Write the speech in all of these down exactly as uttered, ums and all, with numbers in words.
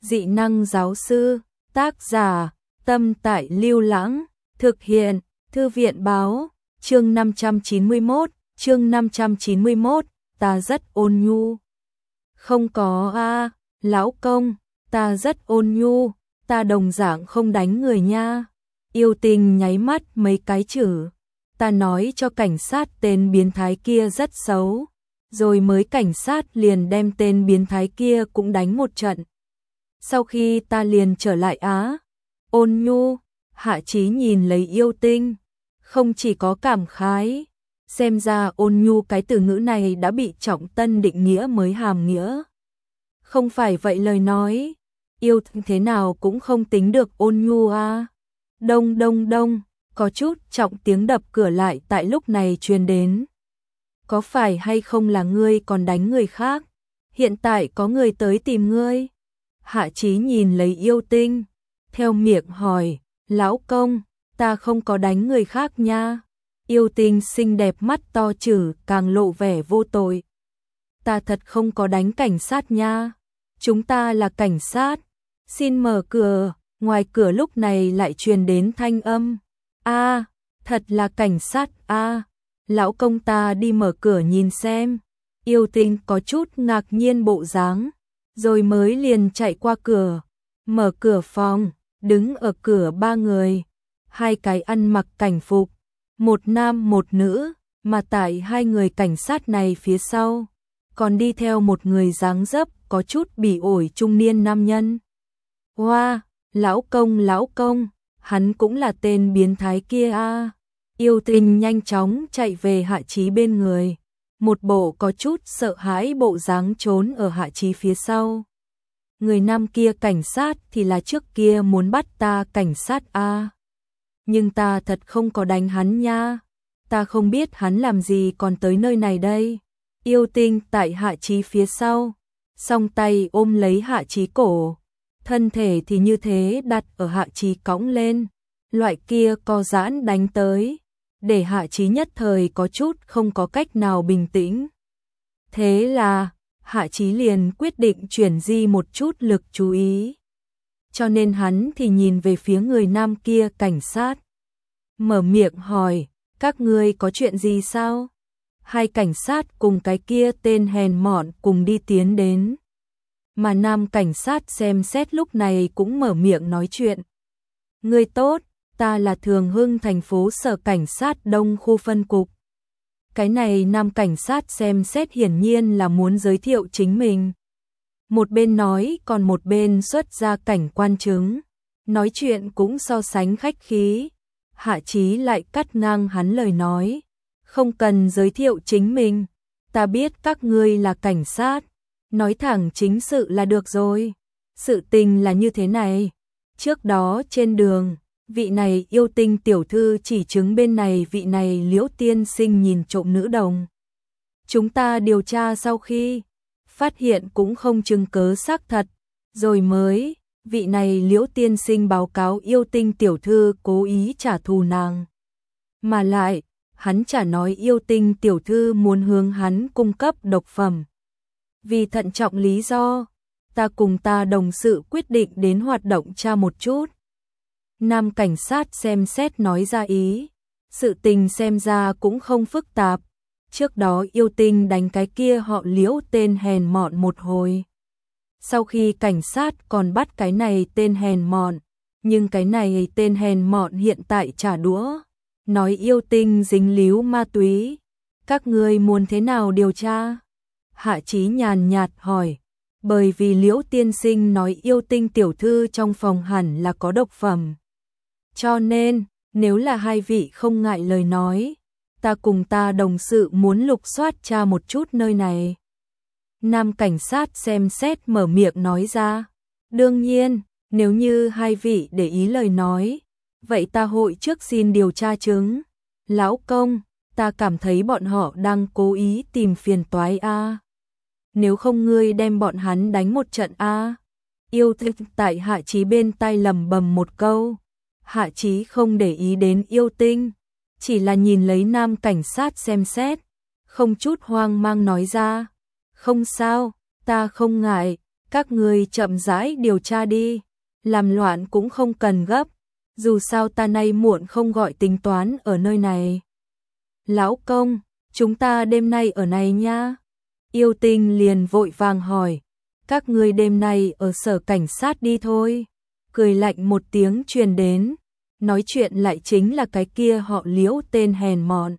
Dị năng giáo sư, tác giả, Tâm Tại Lưu Lãng, thực hiện, Thư viện báo, chương năm trăm chín mươi mốt, chương năm trăm chín mươi mốt, ta rất ôn nhu. Không có a, lão công, ta rất ôn nhu, ta đồng dạng không đánh người nha. Yêu Tinh nháy mắt mấy cái chữ, ta nói cho cảnh sát tên biến thái kia rất xấu, rồi mới cảnh sát liền đem tên biến thái kia cũng đánh một trận. Sau khi ta liền trở lại á, ôn nhu, Hạ Chí nhìn lấy Yêu Tinh, không chỉ có cảm khái, xem ra ôn nhu cái từ ngữ này đã bị trọng tân định nghĩa mới hàm nghĩa. Không phải vậy lời nói, yêu thế nào cũng không tính được ôn nhu a. Đông đông đông, có chút trọng tiếng đập cửa lại tại lúc này truyền đến. Có phải hay không là ngươi còn đánh người khác? Hiện tại có người tới tìm ngươi. Hạ Chí nhìn lấy Yêu Tinh, theo miệng hỏi, lão công, ta không có đánh người khác nha. Yêu Tinh xinh đẹp mắt to trừ càng lộ vẻ vô tội. Ta thật không có đánh cảnh sát nha. Chúng ta là cảnh sát. Xin mở cửa. Ngoài cửa lúc này lại truyền đến thanh âm. A, thật là cảnh sát a. Lão công ta đi mở cửa nhìn xem. Yêu Tinh có chút ngạc nhiên bộ dáng, rồi mới liền chạy qua cửa, mở cửa phòng, đứng ở cửa ba người, hai cái ăn mặc cảnh phục, một nam một nữ, mà tại hai người cảnh sát này phía sau, còn đi theo một người dáng dấp có chút bỉ ổi trung niên nam nhân. Hoa, wow, lão công lão công, hắn cũng là tên biến thái kia a. À. Yêu Tinh nhanh chóng chạy về Hạ Chí bên người, một bộ có chút sợ hãi bộ dáng trốn ở Hạ Chí phía sau. Người nam kia cảnh sát thì là trước kia muốn bắt ta cảnh sát a. À. Nhưng ta thật không có đánh hắn nha. Ta không biết hắn làm gì còn tới nơi này đây. Yêu Tinh tại Hạ Chí phía sau, song tay ôm lấy Hạ Chí cổ, thân thể thì như thế đặt ở Hạ Chí cõng lên, loại kia co giãn đánh tới, để Hạ Chí nhất thời có chút không có cách nào bình tĩnh. Thế là, Hạ Chí liền quyết định chuyển di một chút lực chú ý. Cho nên hắn thì nhìn về phía người nam kia cảnh sát. Mở miệng hỏi, các ngươi có chuyện gì sao? Hai cảnh sát cùng cái kia tên hèn mọn cùng đi tiến đến. Mà nam cảnh sát xem xét lúc này cũng mở miệng nói chuyện. Ngươi tốt, ta là Thường Hưng thành phố sở cảnh sát Đông khu phân cục. Cái này nam cảnh sát xem xét hiển nhiên là muốn giới thiệu chính mình. Một bên nói còn một bên xuất ra cảnh quan chứng. Nói chuyện cũng so sánh khách khí. Hạ Chí lại cắt ngang hắn lời nói. Không cần giới thiệu chính mình. Ta biết các ngươi là cảnh sát. Nói thẳng chính sự là được rồi. Sự tình là như thế này. Trước đó trên đường, vị này Yêu Tinh tiểu thư chỉ chứng bên này vị này Liễu tiên sinh nhìn trộm nữ đồng. Chúng ta điều tra sau khi phát hiện cũng không chứng cớ xác thật, rồi mới vị này Liễu tiên sinh báo cáo Yêu Tinh tiểu thư cố ý trả thù nàng. Mà lại, hắn chả nói Yêu Tinh tiểu thư muốn hướng hắn cung cấp độc phẩm. Vì thận trọng lý do, ta cùng ta đồng sự quyết định đến hoạt động tra một chút. Nam cảnh sát xem xét nói ra ý, sự tình xem ra cũng không phức tạp. Trước đó Yêu Tinh đánh cái kia họ Liễu tên hèn mọn một hồi. Sau khi cảnh sát còn bắt cái này tên hèn mọn, nhưng cái này tên hèn mọn hiện tại trả đũa, nói Yêu Tinh dính líu ma túy. Các ngươi muốn thế nào điều tra? Hạ Chí nhàn nhạt hỏi, bởi vì Liễu tiên sinh nói Yêu Tinh tiểu thư trong phòng hẳn là có độc phẩm. Cho nên, nếu là hai vị không ngại lời nói, ta cùng ta đồng sự muốn lục soát tra một chút nơi này. Nam cảnh sát xem xét mở miệng nói ra. Đương nhiên, nếu như hai vị để ý lời nói, vậy ta hội trước xin điều tra chứng. Lão công, ta cảm thấy bọn họ đang cố ý tìm phiền toái a. Nếu không ngươi đem bọn hắn đánh một trận a. Yêu Tinh tại Hạ Chí bên tai lầm bầm một câu. Hạ Chí không để ý đến Yêu Tinh, chỉ là nhìn lấy nam cảnh sát xem xét, không chút hoang mang nói ra. Không sao, ta không ngại, các ngươi chậm rãi điều tra đi, làm loạn cũng không cần gấp, dù sao ta nay muộn không gọi tính toán ở nơi này. Lão công, chúng ta đêm nay ở này nha. Yêu Tinh liền vội vàng hỏi, các ngươi đêm nay ở sở cảnh sát đi thôi. Cười lạnh một tiếng truyền đến, nói chuyện lại chính là cái kia họ Liễu tên hèn mọn.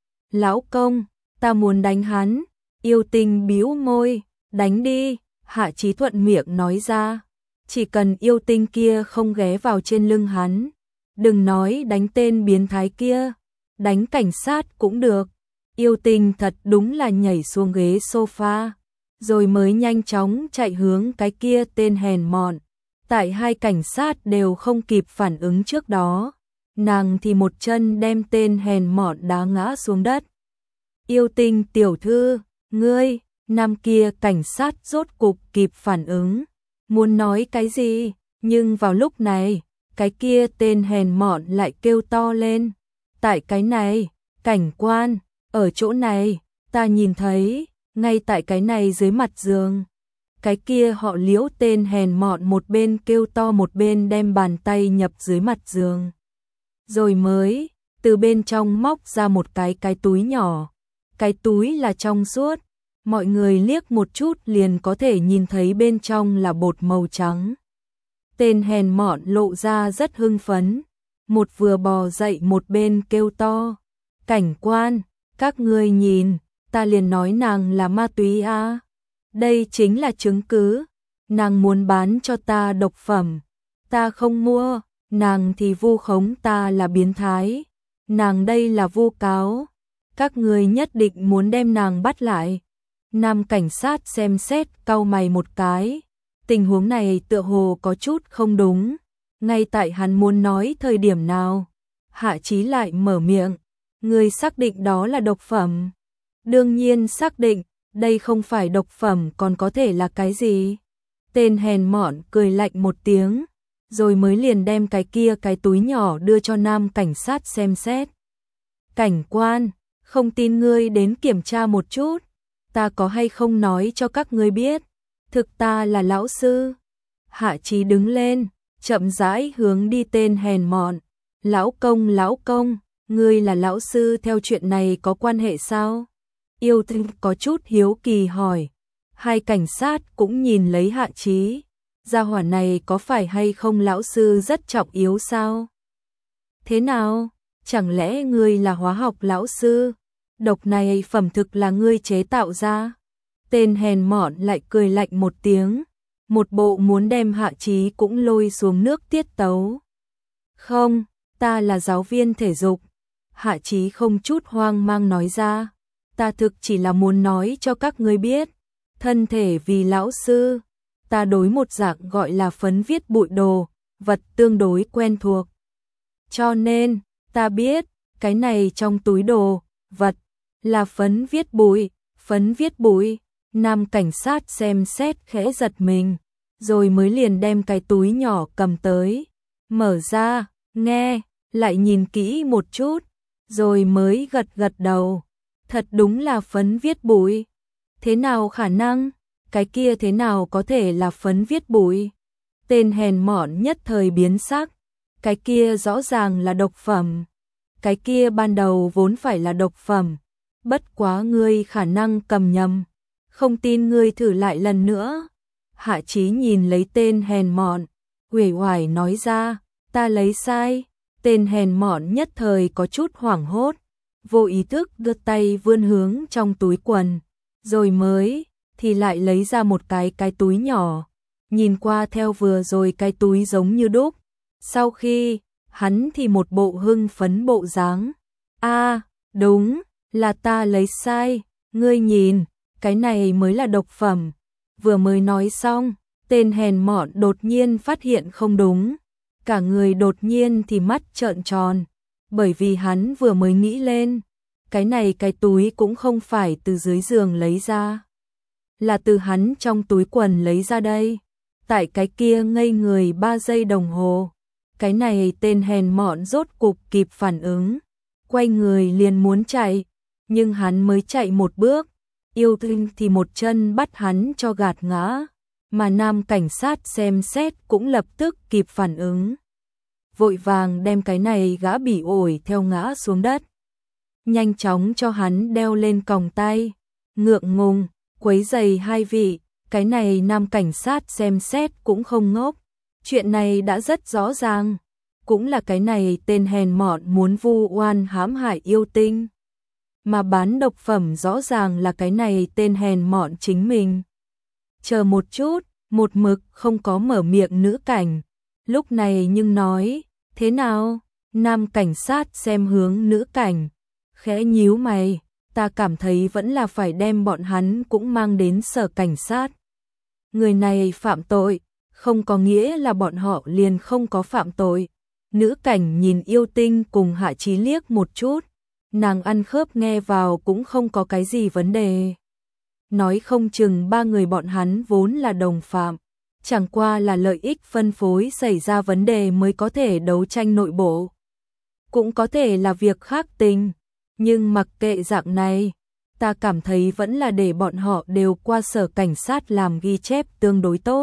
Lão công, ta muốn đánh hắn. Yêu Tinh bĩu môi, đánh đi. Hạ Chí thuận miệng nói ra, chỉ cần yêu tinh kia không ghé vào trên lưng hắn, đừng nói đánh tên biến thái kia, đánh cảnh sát cũng được. Yêu tinh thật đúng là nhảy xuống ghế sofa, rồi mới nhanh chóng chạy hướng cái kia tên hèn mọn. Tại hai cảnh sát đều không kịp phản ứng trước đó, nàng thì một chân đem tên hèn mọn đá ngã xuống đất. Yêu tinh tiểu thư, ngươi, nam kia cảnh sát rốt cục kịp phản ứng, muốn nói cái gì, nhưng vào lúc này, cái kia tên hèn mọn lại kêu to lên. Tại cái này, cảnh quan, ở chỗ này, ta nhìn thấy, ngay tại cái này dưới mặt giường. Cái kia họ Liễu tên hèn mọn một bên kêu to một bên đem bàn tay nhập dưới mặt giường. Rồi mới, từ bên trong móc ra một cái cái túi nhỏ. Cái túi là trong suốt, mọi người liếc một chút liền có thể nhìn thấy bên trong là bột màu trắng. Tên hèn mọn lộ ra rất hưng phấn, một vừa bò dậy một bên kêu to. Cảnh quan, các ngươi nhìn, ta liền nói nàng là ma túy à. Đây chính là chứng cứ, nàng muốn bán cho ta độc phẩm, ta không mua, nàng thì vu khống ta là biến thái, nàng đây là vu cáo, các ngươi nhất định muốn đem nàng bắt lại. Nam cảnh sát xem xét cau mày một cái, tình huống này tựa hồ có chút không đúng, ngay tại hắn muốn nói thời điểm nào, Hạ Chí lại mở miệng, ngươi xác định đó là độc phẩm? Đương nhiên xác định, đây không phải độc phẩm còn có thể là cái gì? Tên hèn mọn cười lạnh một tiếng, rồi mới liền đem cái kia cái túi nhỏ đưa cho nam cảnh sát xem xét. Cảnh quan, không tin ngươi đến kiểm tra một chút, ta có hay không nói cho các ngươi biết, thực ta là lão sư. Hạ Chí đứng lên, chậm rãi hướng đi tên hèn mọn. Lão công, lão công, ngươi là lão sư theo chuyện này có quan hệ sao? Yêu Tinh có chút hiếu kỳ hỏi. Hai cảnh sát cũng nhìn lấy Hạ Chí. Gia hỏa này có phải hay không lão sư rất trọng yếu sao? Thế nào? Chẳng lẽ ngươi là hóa học lão sư? Độc này phẩm thực là ngươi chế tạo ra? Tên hèn mọn lại cười lạnh một tiếng, một bộ muốn đem Hạ Chí cũng lôi xuống nước tiết tấu. Không, ta là giáo viên thể dục. Hạ Chí không chút hoang mang nói ra, ta thực chỉ là muốn nói cho các ngươi biết, thân thể vì lão sư, ta đối một dạng gọi là phấn viết bụi đồ, vật tương đối quen thuộc. Cho nên, ta biết, cái này trong túi đồ, vật, là phấn viết bụi, phấn viết bụi. Nam cảnh sát xem xét khẽ giật mình, rồi mới liền đem cái túi nhỏ cầm tới, mở ra, nghe, lại nhìn kỹ một chút, rồi mới gật gật đầu. Thật đúng là phấn viết bụi. Thế nào khả năng? Cái kia thế nào có thể là phấn viết bụi? Tên hèn mọn nhất thời biến sắc. Cái kia rõ ràng là độc phẩm. Cái kia ban đầu vốn phải là độc phẩm. Bất quá ngươi khả năng cầm nhầm. Không tin ngươi thử lại lần nữa. Hạ Chí nhìn lấy tên hèn mọn, uể oải nói ra, ta lấy sai. Tên hèn mọn nhất thời có chút hoảng hốt, vô ý thức đưa tay vươn hướng trong túi quần, rồi mới thì lại lấy ra một cái cái túi nhỏ, nhìn qua theo vừa rồi cái túi giống như đúc. Sau khi, hắn thì một bộ hưng phấn bộ dáng. A, đúng, là ta lấy sai, ngươi nhìn, cái này mới là độc phẩm. Vừa mới nói xong, tên hèn mọn đột nhiên phát hiện không đúng, cả người đột nhiên thì mắt trợn tròn, bởi vì hắn vừa mới nghĩ lên, cái này cái túi cũng không phải từ dưới giường lấy ra, là từ hắn trong túi quần lấy ra đây. Tại cái kia ngây người ba giây đồng hồ, cái này tên hèn mọn rốt cục kịp phản ứng, quay người liền muốn chạy, nhưng hắn mới chạy một bước, Yêu Tinh thì một chân bắt hắn cho gạt ngã. mà nam cảnh sát xem xét cũng lập tức kịp phản ứng. Vội vàng đem cái này gã bị ổi theo ngã xuống đất. Nhanh chóng cho hắn đeo lên còng tay. Ngượng ngùng, quấy giày hai vị, cái này nam cảnh sát xem xét cũng không ngốc. Chuyện này đã rất rõ ràng. Cũng là cái này tên hèn mọn muốn vu oan hãm hại yêu tinh. Mà bán độc phẩm rõ ràng là cái này tên hèn mọn chính mình. Chờ một chút, một mực không có mở miệng nữ cảnh. Lúc này nhưng nói, thế nào? Nam cảnh sát xem hướng nữ cảnh. Khẽ nhíu mày, ta cảm thấy vẫn là phải đem bọn hắn cũng mang đến sở cảnh sát. Người này phạm tội, không có nghĩa là bọn họ liền không có phạm tội. Nữ cảnh nhìn yêu tinh cùng Hạ Chí liếc một chút, nàng ăn khớp nghe vào cũng không có cái gì vấn đề. Nói không chừng ba người bọn hắn vốn là đồng phạm, chẳng qua là lợi ích phân phối xảy ra vấn đề mới có thể đấu tranh nội bộ. Cũng có thể là việc khác tình, nhưng mặc kệ dạng này, ta cảm thấy vẫn là để bọn họ đều qua sở cảnh sát làm ghi chép tương đối tốt.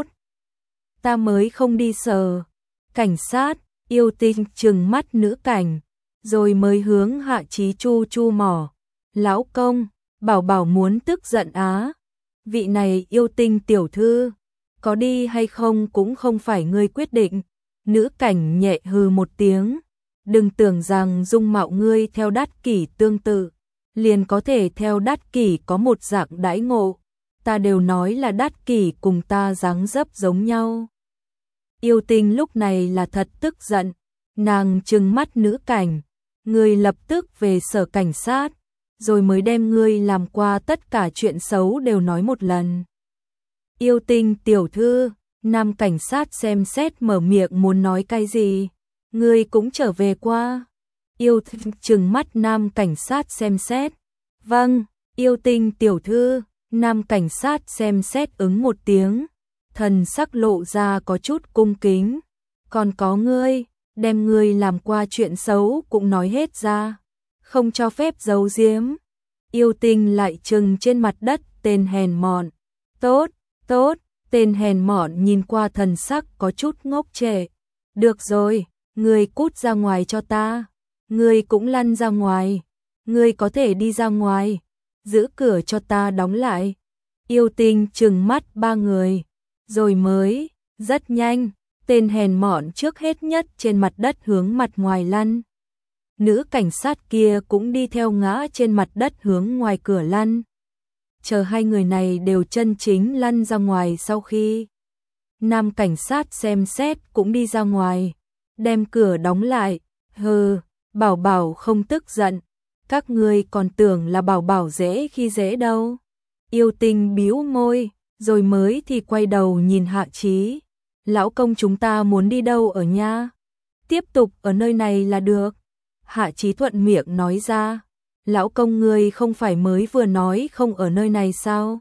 Ta mới không đi sở cảnh sát. Yêu tinh trừng mắt nữ cảnh, rồi mới hướng Hạ Chí chu chu mỏ. Lão công, bảo bảo muốn tức giận á. Vị này yêu tinh tiểu thư, có đi hay không cũng không phải ngươi quyết định. Nữ cảnh nhẹ hừ một tiếng. Đừng tưởng rằng dung mạo ngươi theo Đát Kỷ tương tự, liền có thể theo Đát Kỷ có một dạng đãi ngộ. Ta đều nói là Đát Kỷ cùng ta dáng dấp giống nhau. Yêu tinh lúc này là thật tức giận, nàng trừng mắt nữ cảnh, ngươi lập tức về sở cảnh sát, rồi mới đem ngươi làm qua tất cả chuyện xấu đều nói một lần. Yêu tinh tiểu thư, nam cảnh sát xem xét mở miệng muốn nói cái gì, ngươi cũng trở về qua. Yêu tinh trừng mắt nam cảnh sát xem xét, vâng, yêu tinh tiểu thư, nam cảnh sát xem xét ứng một tiếng. Thần sắc lộ ra có chút cung kính, còn có ngươi, đem ngươi làm qua chuyện xấu cũng nói hết ra, không cho phép giấu giếm. Yêu tinh lại trừng trên mặt đất tên hèn mọn. Tốt, tốt, tên hèn mọn nhìn qua thần sắc có chút ngốc trệ. Được rồi, ngươi cút ra ngoài cho ta, ngươi cũng lăn ra ngoài, ngươi có thể đi ra ngoài, giữ cửa cho ta đóng lại. Yêu tinh trừng mắt ba người. Rồi mới, rất nhanh, tên hèn mọn trước hết nhất trên mặt đất hướng mặt ngoài lăn. Nữ cảnh sát kia cũng đi theo ngã trên mặt đất hướng ngoài cửa lăn. Chờ hai người này đều chân chính lăn ra ngoài sau khi nam cảnh sát xem xét cũng đi ra ngoài, đem cửa đóng lại. Hừ, bảo bảo không tức giận, các ngươi còn tưởng là bảo bảo dễ khi dễ đâu. Yêu tinh bĩu môi. Rồi mới thì quay đầu nhìn Hạ Chí. Lão công chúng ta muốn đi đâu ở nha? Tiếp tục ở nơi này là được. Hạ Chí thuận miệng nói ra. Lão công ngươi không phải mới vừa nói không ở nơi này sao?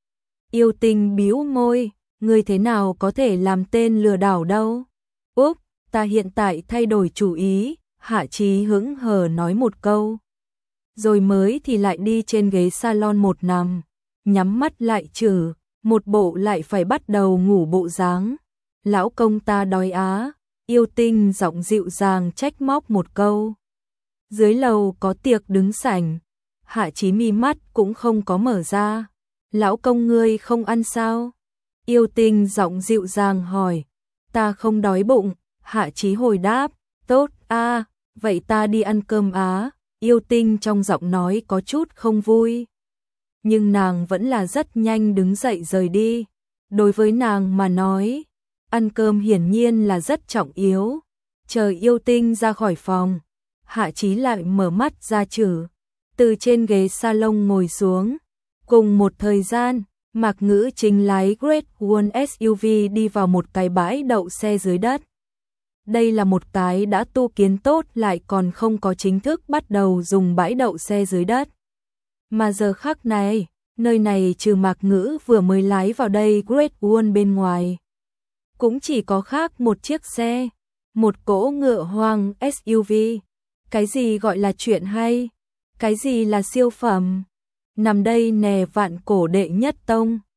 Yêu tinh bĩu môi. Ngươi thế nào có thể làm tên lừa đảo đâu? Úp, ta hiện tại thay đổi chủ ý. Hạ Chí hững hờ nói một câu. Rồi mới thì lại đi trên ghế salon một nằm. Nhắm mắt lại trừ. Một bộ lại phải bắt đầu ngủ bộ dáng. Lão công ta đói á. Yêu tinh giọng dịu dàng trách móc một câu. Dưới lầu có tiệc đứng sảnh. Hạ Chí mi mắt cũng không có mở ra. Lão công ngươi không ăn sao? Yêu tinh giọng dịu dàng hỏi. Ta không đói bụng. Hạ Chí hồi đáp. Tốt a, vậy ta đi ăn cơm á. Yêu tinh trong giọng nói có chút không vui. Nhưng nàng vẫn là rất nhanh đứng dậy rời đi. Đối với nàng mà nói, ăn cơm hiển nhiên là rất trọng yếu. Chờ yêu tinh ra khỏi phòng, Hạ Chí lại mở mắt ra trừ, từ trên ghế salon ngồi xuống. Cùng một thời gian, Mạc Ngữ Trình lái Great Wall ét u vê đi vào một cái bãi đậu xe dưới đất. Đây là một cái đã tu kiến tốt lại còn không có chính thức bắt đầu dùng bãi đậu xe dưới đất. Mà giờ khắc này, nơi này trừ Mạc Ngữ vừa mới lái vào đây Great Wall bên ngoài. Cũng chỉ có khác một chiếc xe, một cỗ ngựa hoang ét u vê. Cái gì gọi là chuyện hay? Cái gì là siêu phẩm? Nằm đây nè vạn cổ đệ nhất tông.